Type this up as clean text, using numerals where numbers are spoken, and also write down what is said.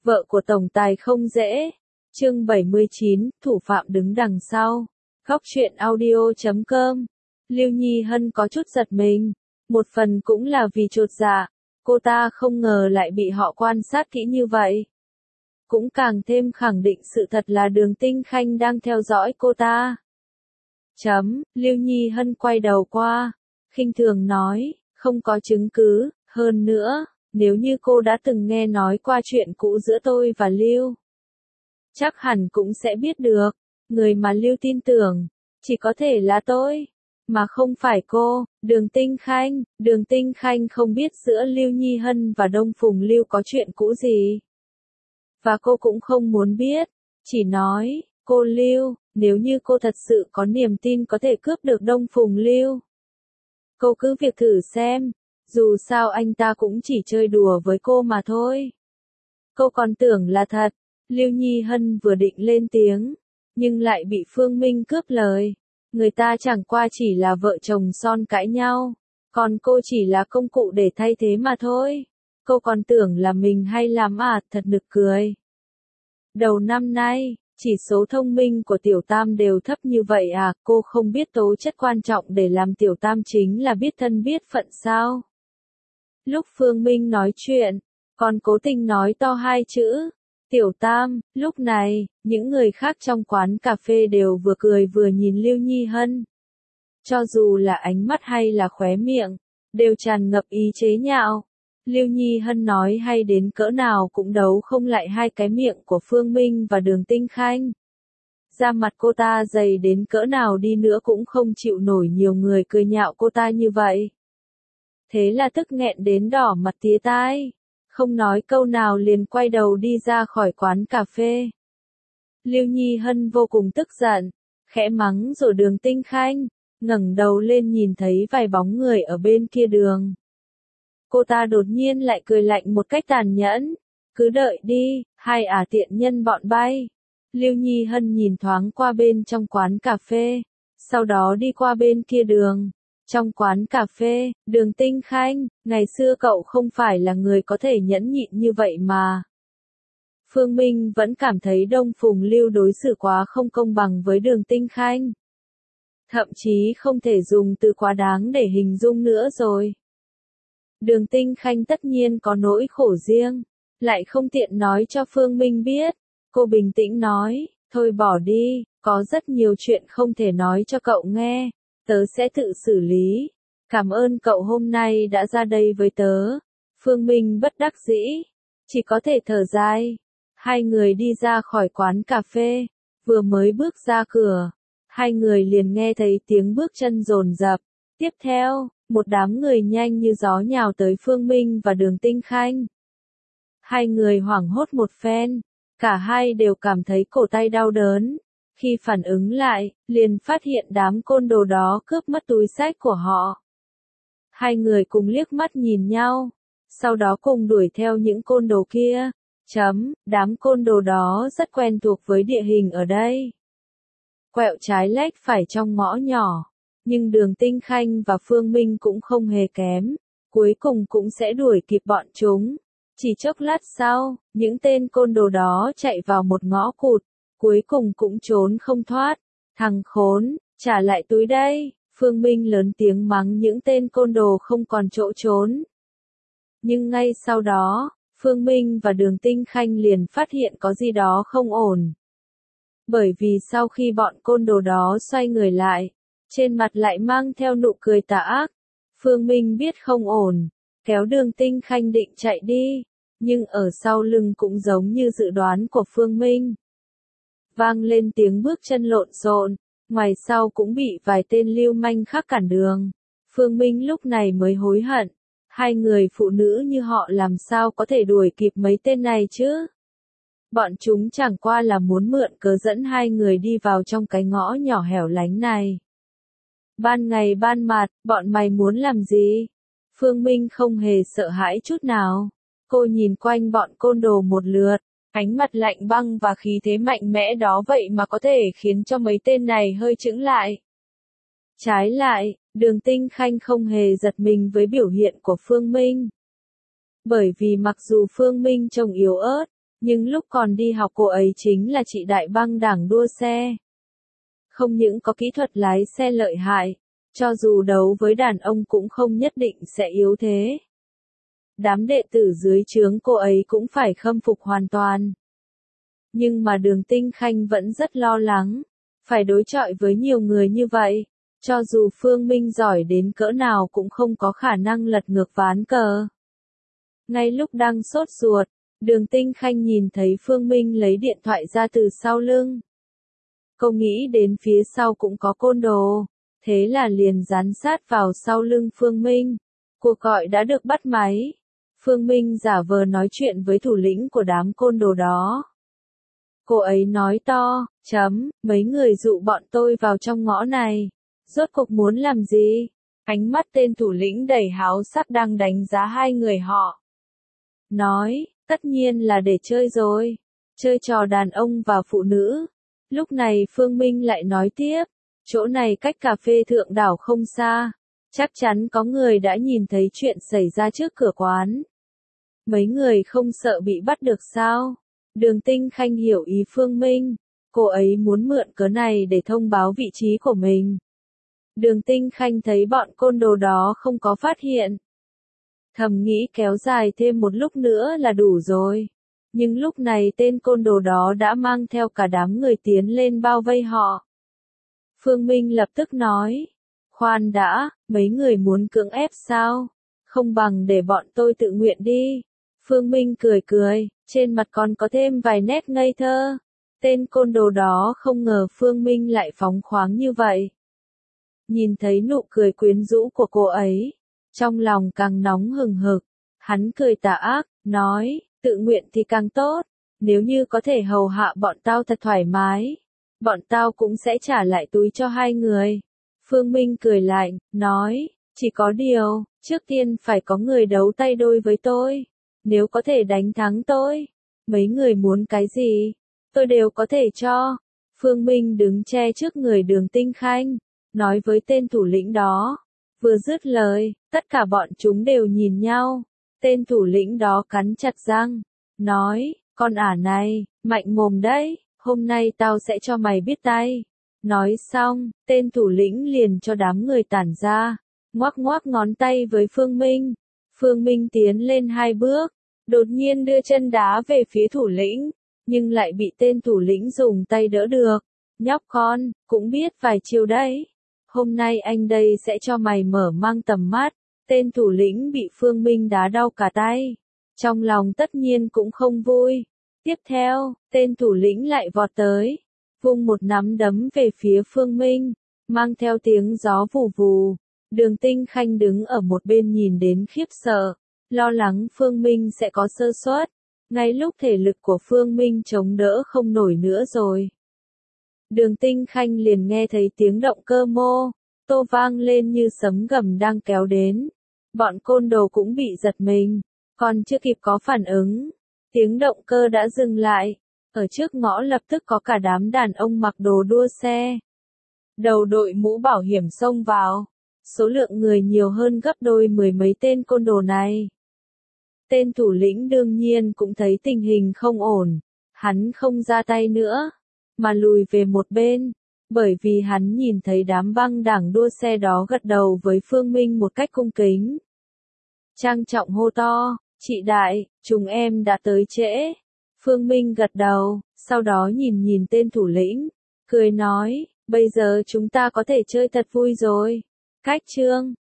Vợ của tổng tài không dễ. Chương 79, thủ phạm đứng đằng sau. Góc truyện audio.com. Lưu Nhi Hân có chút giật mình. Một phần cũng là vì chột dạ. Cô ta không ngờ lại bị họ quan sát kỹ như vậy. Cũng càng thêm khẳng định sự thật là Đường Tinh Khanh đang theo dõi cô ta. Lưu Nhi Hân quay đầu qua. Khinh thường nói, không có chứng cứ, hơn nữa, nếu như cô đã từng nghe nói qua chuyện cũ giữa tôi và Lưu, chắc hẳn cũng sẽ biết được, người mà Lưu tin tưởng, chỉ có thể là tôi, mà không phải cô, Đường Tinh Khanh. Đường Tinh Khanh không biết giữa Lưu Nhi Hân và Đông Phùng Lưu có chuyện cũ gì. Và cô cũng không muốn biết, chỉ nói, cô Lưu, nếu như cô thật sự có niềm tin có thể cướp được Đông Phùng Lưu, cô cứ việc thử xem, dù sao anh ta cũng chỉ chơi đùa với cô mà thôi. Cô còn tưởng là thật. Lưu Nhi Hân vừa định lên tiếng, nhưng lại bị Phương Minh cướp lời. Người ta chẳng qua chỉ là vợ chồng son cãi nhau, còn cô chỉ là công cụ để thay thế mà thôi. Cô còn tưởng là mình hay lắm à, thật nực cười. Đầu năm nay, chỉ số thông minh của Tiểu Tam đều thấp như vậy à, cô không biết tố chất quan trọng để làm Tiểu Tam chính là biết thân biết phận sao? Lúc Phương Minh nói chuyện, còn cố tình nói to hai chữ, Tiểu Tam. Lúc này, những người khác trong quán cà phê đều vừa cười vừa nhìn Lưu Nhi Hân. Cho dù là ánh mắt hay là khóe miệng, đều tràn ngập ý chế nhạo. Lưu Nhi Hân nói hay đến cỡ nào cũng đấu không lại hai cái miệng của Phương Minh và Đường Tinh Khanh. Da mặt cô ta dày đến cỡ nào đi nữa cũng không chịu nổi nhiều người cười nhạo cô ta như vậy. Thế là tức nghẹn đến đỏ mặt tía tai, không nói câu nào liền quay đầu đi ra khỏi quán cà phê. Lưu Nhi Hân vô cùng tức giận, khẽ mắng rồi Đường Tinh Khanh, ngẩng đầu lên nhìn thấy vài bóng người ở bên kia đường. Cô ta đột nhiên lại cười lạnh một cách tàn nhẫn, cứ đợi đi, hai tiện nhân bọn bay. Lưu Nhi Hân nhìn thoáng qua bên trong quán cà phê, sau đó đi qua bên kia đường. Trong quán cà phê, Đường Tinh Khanh, ngày xưa cậu không phải là người có thể nhẫn nhịn như vậy mà. Phương Minh vẫn cảm thấy Đông Phùng Lưu đối xử quá không công bằng với Đường Tinh Khanh. Thậm chí không thể dùng từ quá đáng để hình dung nữa rồi. Đường Tinh Khanh tất nhiên có nỗi khổ riêng, lại không tiện nói cho Phương Minh biết. Cô bình tĩnh nói, thôi bỏ đi, có rất nhiều chuyện không thể nói cho cậu nghe. Tớ sẽ tự xử lý. Cảm ơn cậu hôm nay đã ra đây với tớ. Phương Minh bất đắc dĩ, chỉ có thể thở dài. Hai người đi ra khỏi quán cà phê, vừa mới bước ra cửa, hai người liền nghe thấy tiếng bước chân dồn dập. Tiếp theo, một đám người nhanh như gió nhào tới Phương Minh và Đường Tinh Khanh. Hai người hoảng hốt một phen, cả hai đều cảm thấy cổ tay đau đớn. Khi phản ứng lại, liền phát hiện đám côn đồ đó cướp mất túi xách của họ. Hai người cùng liếc mắt nhìn nhau, sau đó cùng đuổi theo những côn đồ kia. Đám côn đồ đó rất quen thuộc với địa hình ở đây. Quẹo trái lách phải trong ngõ nhỏ, nhưng Đường Tinh Khanh và Phương Minh cũng không hề kém, cuối cùng cũng sẽ đuổi kịp bọn chúng. Chỉ chốc lát sau, những tên côn đồ đó chạy vào một ngõ cụt. Cuối cùng cũng trốn không thoát. Thằng khốn, trả lại túi đây. Phương Minh lớn tiếng mắng những tên côn đồ không còn chỗ trốn. Nhưng ngay sau đó, Phương Minh và Đường Tinh Khanh liền phát hiện có gì đó không ổn. Bởi vì sau khi bọn côn đồ đó xoay người lại, trên mặt lại mang theo nụ cười tà ác. Phương Minh biết không ổn, kéo Đường Tinh Khanh định chạy đi, nhưng ở sau lưng cũng giống như dự đoán của Phương Minh. Vang lên tiếng bước chân lộn xộn, ngoài sau cũng bị vài tên lưu manh khác cản đường. Phương Minh lúc này mới hối hận, hai người phụ nữ như họ làm sao có thể đuổi kịp mấy tên này chứ? Bọn chúng chẳng qua là muốn mượn cớ dẫn hai người đi vào trong cái ngõ nhỏ hẻo lánh này. Ban ngày ban mặt, bọn mày muốn làm gì? Phương Minh không hề sợ hãi chút nào. Cô nhìn quanh bọn côn đồ một lượt. Ánh mặt lạnh băng và khí thế mạnh mẽ đó vậy mà có thể khiến cho mấy tên này hơi chững lại. Trái lại, Đường Tinh Khanh không hề giật mình với biểu hiện của Phương Minh. Bởi vì mặc dù Phương Minh trông yếu ớt, Nhưng lúc còn đi học cô ấy chính là chị đại băng đảng đua xe. Không những có kỹ thuật lái xe lợi hại, cho dù đấu với đàn ông cũng không nhất định sẽ yếu thế. Đám đệ tử dưới trướng cô ấy cũng phải khâm phục hoàn toàn. Nhưng mà Đường Tinh Khanh vẫn rất lo lắng, phải đối chọi với nhiều người như vậy, cho dù Phương Minh giỏi đến cỡ nào cũng không có khả năng lật ngược ván cờ. Ngay lúc đang sốt ruột, Đường Tinh Khanh nhìn thấy Phương Minh lấy điện thoại ra từ sau lưng. Cô nghĩ đến phía sau cũng có côn đồ, thế là liền dán sát vào sau lưng Phương Minh. Cuộc gọi đã được bắt máy. Phương Minh giả vờ nói chuyện với thủ lĩnh của đám côn đồ đó. Cô ấy nói to, mấy người dụ bọn tôi vào trong ngõ này. Rốt cuộc muốn làm gì? Ánh mắt tên thủ lĩnh đầy háo sắc đang đánh giá hai người họ. Nói, tất nhiên là để chơi rồi. Chơi trò đàn ông và phụ nữ. Lúc này Phương Minh lại nói tiếp, chỗ này cách cà phê Thượng Đảo không xa. Chắc chắn có người đã nhìn thấy chuyện xảy ra trước cửa quán. Mấy người không sợ bị bắt được sao? Đường Tinh Khanh hiểu ý Phương Minh. Cô ấy muốn mượn cớ này để thông báo vị trí của mình. Đường Tinh Khanh thấy bọn côn đồ đó không có phát hiện. Thầm nghĩ kéo dài thêm một lúc nữa là đủ rồi. Nhưng lúc này tên côn đồ đó đã mang theo cả đám người tiến lên bao vây họ. Phương Minh lập tức nói. Khoan đã, mấy người muốn cưỡng ép sao? Không bằng để bọn tôi tự nguyện đi. Phương Minh cười cười, trên mặt còn có thêm vài nét ngây thơ. Tên côn đồ đó không ngờ Phương Minh lại phóng khoáng như vậy. Nhìn thấy nụ cười quyến rũ của cô ấy, trong lòng càng nóng hừng hực. Hắn cười tà ác, nói, tự nguyện thì càng tốt. Nếu như có thể hầu hạ bọn tao thật thoải mái, bọn tao cũng sẽ trả lại túi cho hai người. Phương Minh cười lạnh, nói, chỉ có điều, trước tiên phải có người đấu tay đôi với tôi. Nếu có thể đánh thắng tôi, mấy người muốn cái gì, tôi đều có thể cho. Phương Minh đứng che trước người Đường Tinh Khanh, nói với tên thủ lĩnh đó. Vừa dứt lời, tất cả bọn chúng đều nhìn nhau. Tên thủ lĩnh đó cắn chặt răng, nói, con ả này, mạnh mồm đấy, hôm nay tao sẽ cho mày biết tay. Nói xong, tên thủ lĩnh liền cho đám người tản ra, ngoắc ngoắc ngón tay với Phương Minh. Phương Minh tiến lên 2 bước, đột nhiên đưa chân đá về phía thủ lĩnh, nhưng lại bị tên thủ lĩnh dùng tay đỡ được. Nhóc con, cũng biết vài chiêu đấy. Hôm nay anh đây sẽ cho mày mở mang tầm mắt. Tên thủ lĩnh bị Phương Minh đá đau cả tay. Trong lòng tất nhiên cũng không vui. Tiếp theo, tên thủ lĩnh lại vọt tới, vung một nắm đấm về phía Phương Minh, mang theo tiếng gió vù vù. Đường Tinh Khanh đứng ở một bên nhìn đến khiếp sợ, lo lắng Phương Minh sẽ có sơ suất. Ngay lúc thể lực của Phương Minh chống đỡ không nổi nữa rồi. Đường Tinh Khanh liền nghe thấy tiếng động cơ mô tô vang lên như sấm gầm đang kéo đến. Bọn côn đồ cũng bị giật mình, còn chưa kịp có phản ứng, tiếng động cơ đã dừng lại. Ở trước ngõ lập tức có cả đám đàn ông mặc đồ đua xe. Đầu đội mũ bảo hiểm xông vào. Số lượng người nhiều hơn gấp đôi 10 mấy tên côn đồ này. Tên thủ lĩnh đương nhiên cũng thấy tình hình không ổn. Hắn không ra tay nữa, mà lùi về một bên. Bởi vì hắn nhìn thấy đám băng đảng đua xe đó gật đầu với Phương Minh một cách cung kính. Trang trọng hô to, chị đại, chúng em đã tới trễ. Phương Minh gật đầu, sau đó nhìn tên thủ lĩnh, cười nói, bây giờ chúng ta có thể chơi thật vui rồi. Cách chương